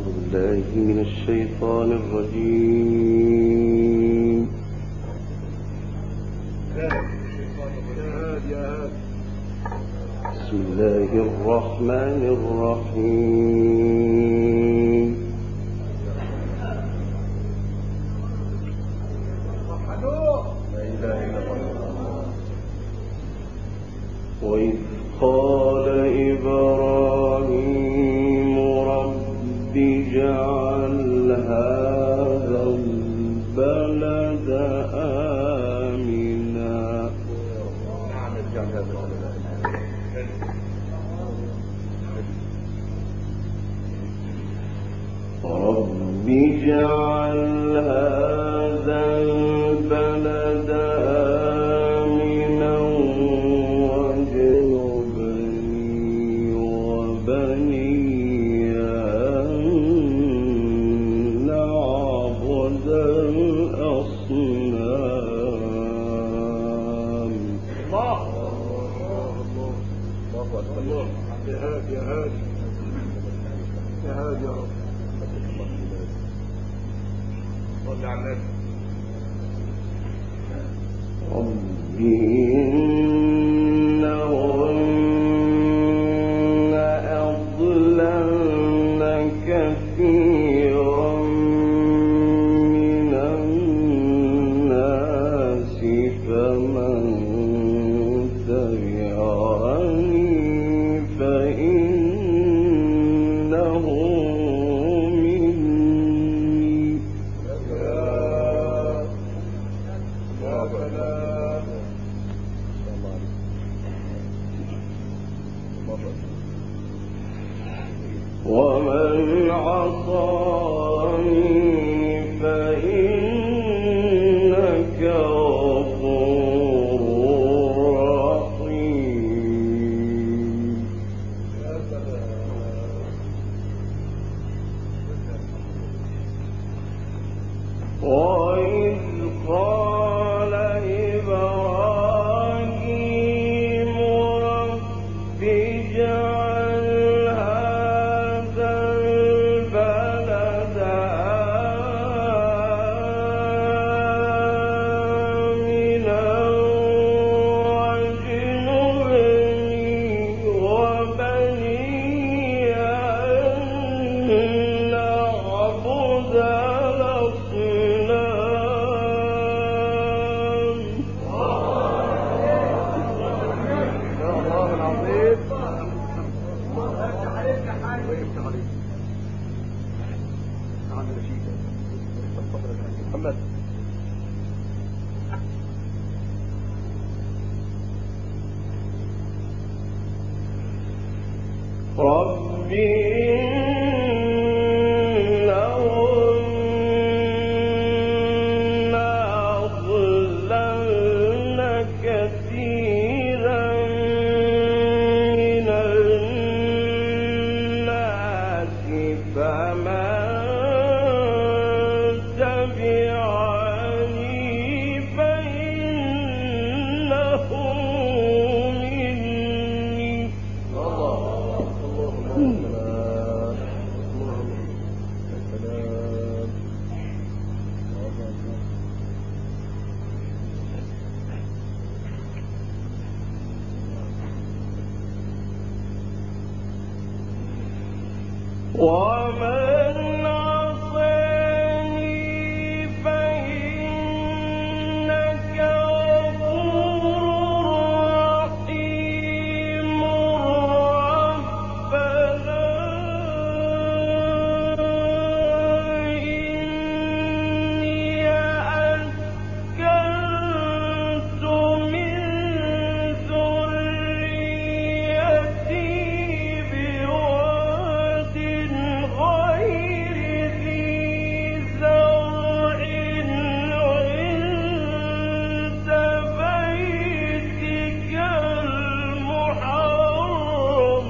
بالله من الشيطان الرجيم. بسم الله الرحمن الرحيم. وإذ قال إبراهيم رب اجعل هذا البلد آمنا رب اجعل هذا البلد آمنا واجنبني وبني أن نعبد الأصنام. الله يا هادي يا هادي يا هادي يا رب. صل على النبي. رب إنهن أضللن كثيرا من الناس فمن تبعني فإنه مني. ومن عصاني فإنك غفور رحيم. وإذ قال إبراهيم رب اجعل هذا البلد آمنا واجنبني وبني أن نعبد محمد. رب إنهن أضللن كثيرا من الناس فمن تبعني فإنه مني. ومن عصاني فإنك غفور رحيم. ربنا إني أسكنت من ذريتي بواد غير ذي زرع عند بيتك المحرم.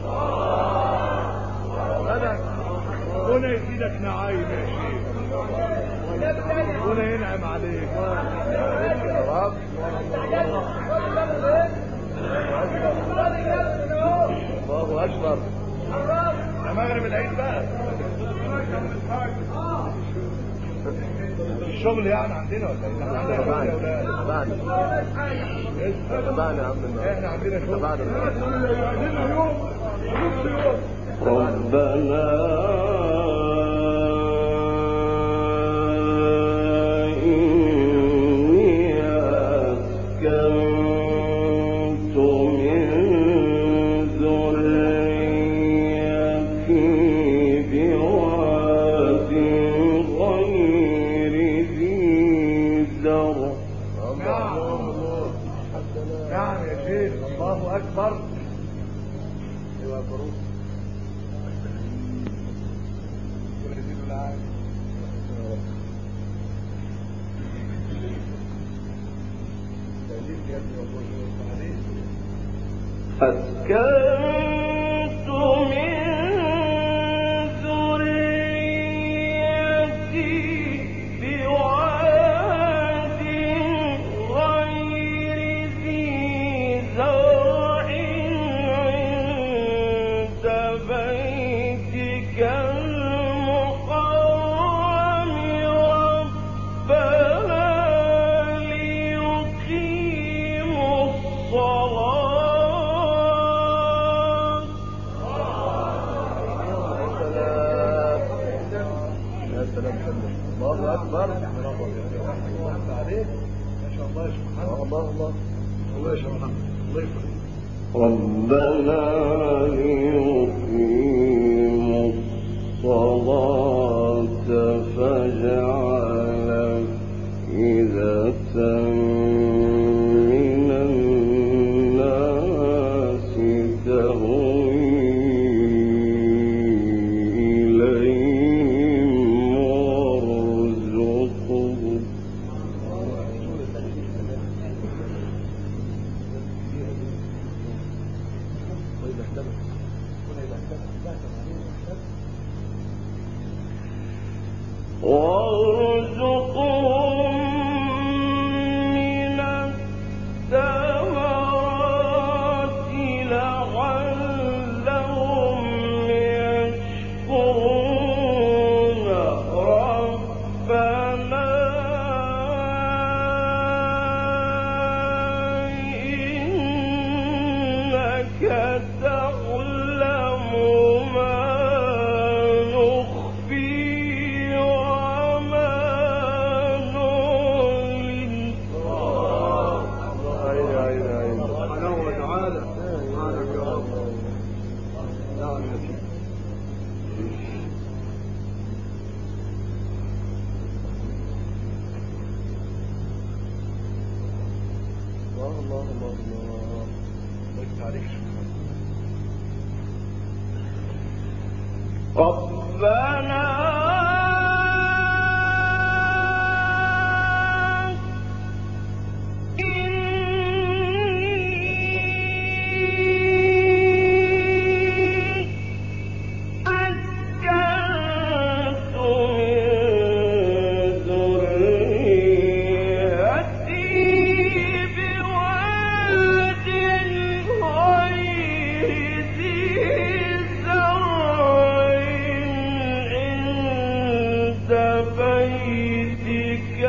ربنا يزيدك نعيم يا شيخ. ربنا ينعم عليك يا رب. الله أكبر. يا مغرب العيد بقى. الشغل يعني عندنا ولا ايه؟ تبعنا يا عم. احنا عندنا شغل. ربنا إني أسكنت من ذريتي بواد غير ذي زرع. نعم يا شيخ، الله أكبر. أسكنت من ذريتي بواد غير ذي زرع عند بيتك المحرم ربنا ليقيموا الصلاة. الله أكبر. الله عليك، ما شاء الله يا شيخ محمد. الله الله يا شيخ محمد، الله يكرمك. ربنا ليقيموا الصلاة فاجعل أفئدة من الناس تهوي إليهم وارزقهم. وارزقهم من الثمرات لعلهم يشكرون. ربنا إنك تعلم ما نخفي وما نعلن. سبحانه وتعالى. سبحانك يا رب. نعم يا شيخ. الله الله عليك يا شيخ محمد. ربنا أسكنت من ذريتي بواد غير ذي زرع عند بيتك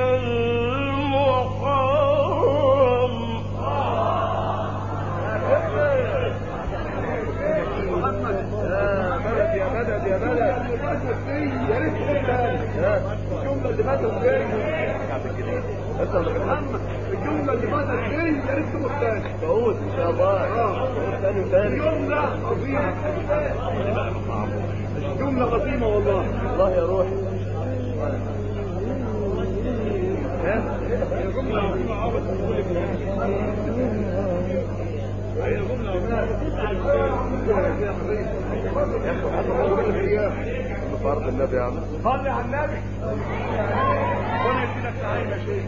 المحرم. يا مدد يا مدد. يا ريت الجملة اللي فاتت دي. الجملة اللي فاتت دي يا ريت تبقى تاني. تعود إن شاء الله. ثاني. جملة عظيمة. جملة عظيمة والله. الله يا روحي. هي جملة عظيمة عبد هي جملة فرض النبي يا عم. صلي على النبي. ربنا يديلك سعيد يا شيخ.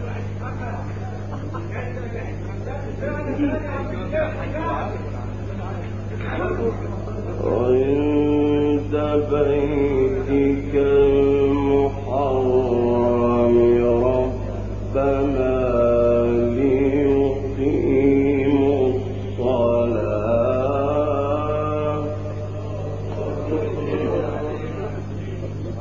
عند بيتك المحرم ربنا ليقيموا الصلاة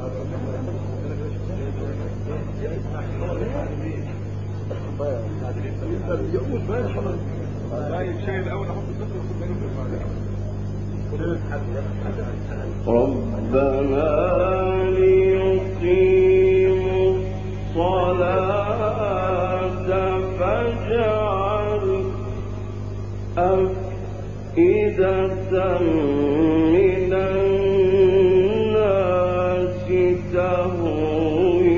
ربنا ليقيموا الصلاة فاجعل أفئدة من الناس تهوي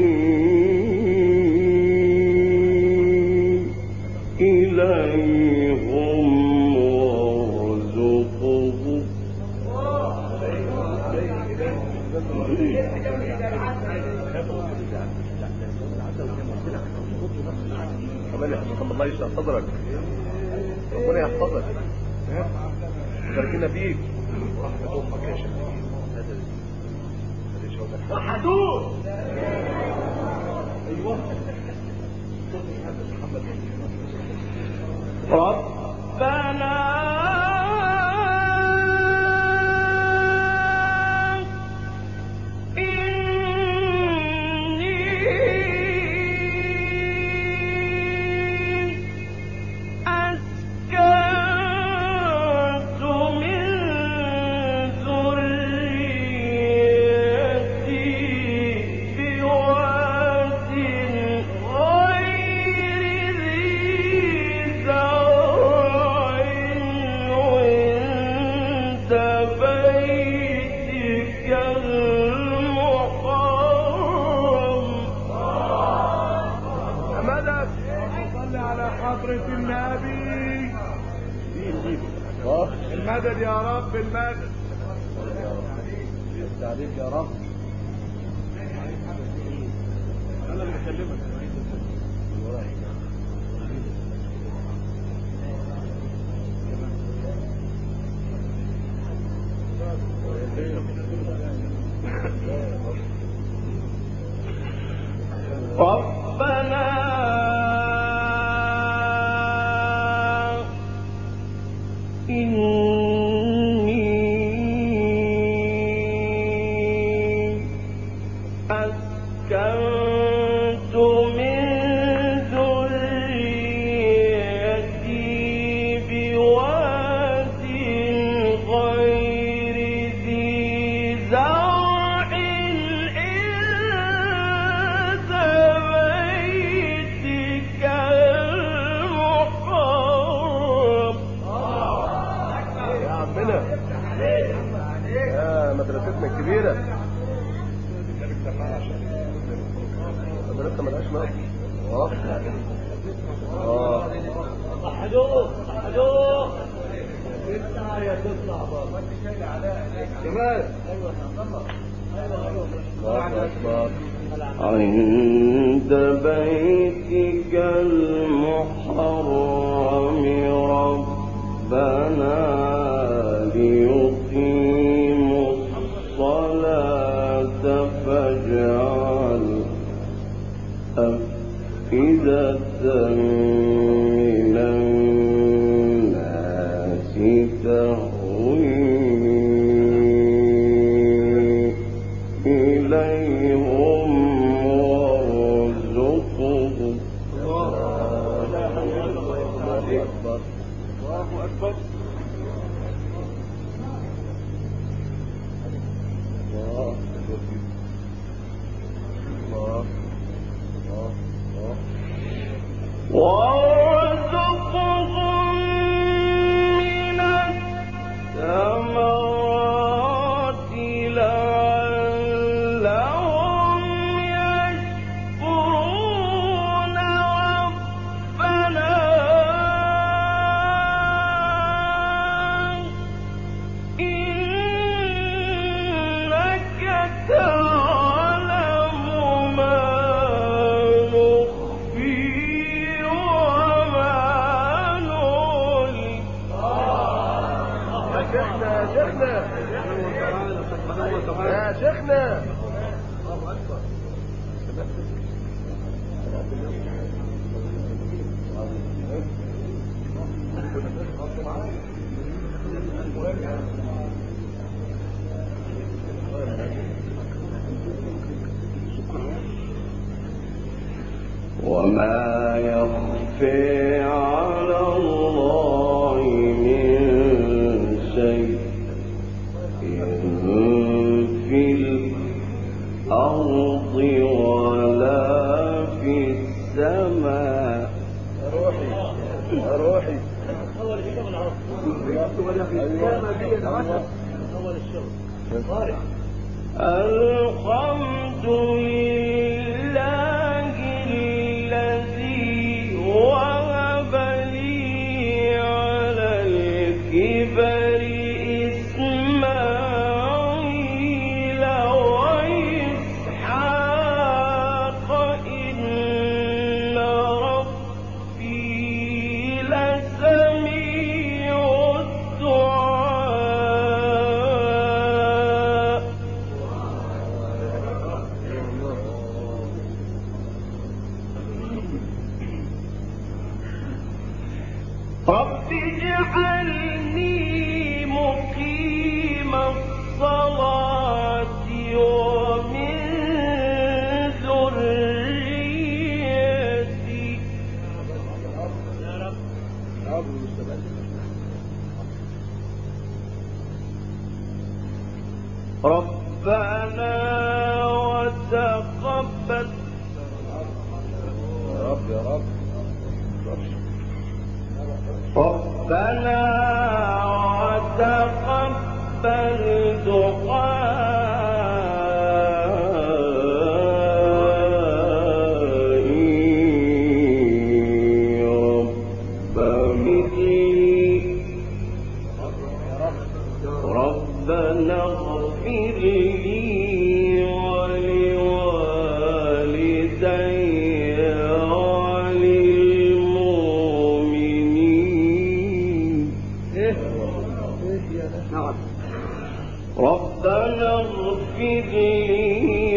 إليهم وارزقهم كمان الله يشفع صدرك، ربنا يحفظك باركنا فيك ورحمة أمك يا شيخ. وحدود ايوه ربنا المدد يا رب، المدد التعريف يا رب. انا اللي بكلمك. ربنا مدرستنا الكبيرة مدرسة ملهاش نقص. وحدود يا تطلع بابا انت شايل عليها كمان. عند بيتك المحرم ربنا ليقيموا الصلاة فاجعل أفئدة من الناس تهوي إليهم وارزقهم. الله أكبر. وارزقهم من الثمرات لعلهم يشكرون ربنا إنك تعلم ما نخفي وما نعلن. يا شيخنا وما يخفي على الأرض ولا في السماء. روحي يا روحي. أول الشغل أول الشغل الحمد لله الذي وهب لي على الكبر إسماعيل وإسحاق إن ربي لسميع الدعاء. رب اجعلني مقيم الصلاة ومن ذريتي. ربنا وتقبل. يا رب يا رب. ربنا وتقبل دعائي. رب مثلي. ربنا اغفر لي ولوالدي وللمؤمنين. ربنا اغفر لي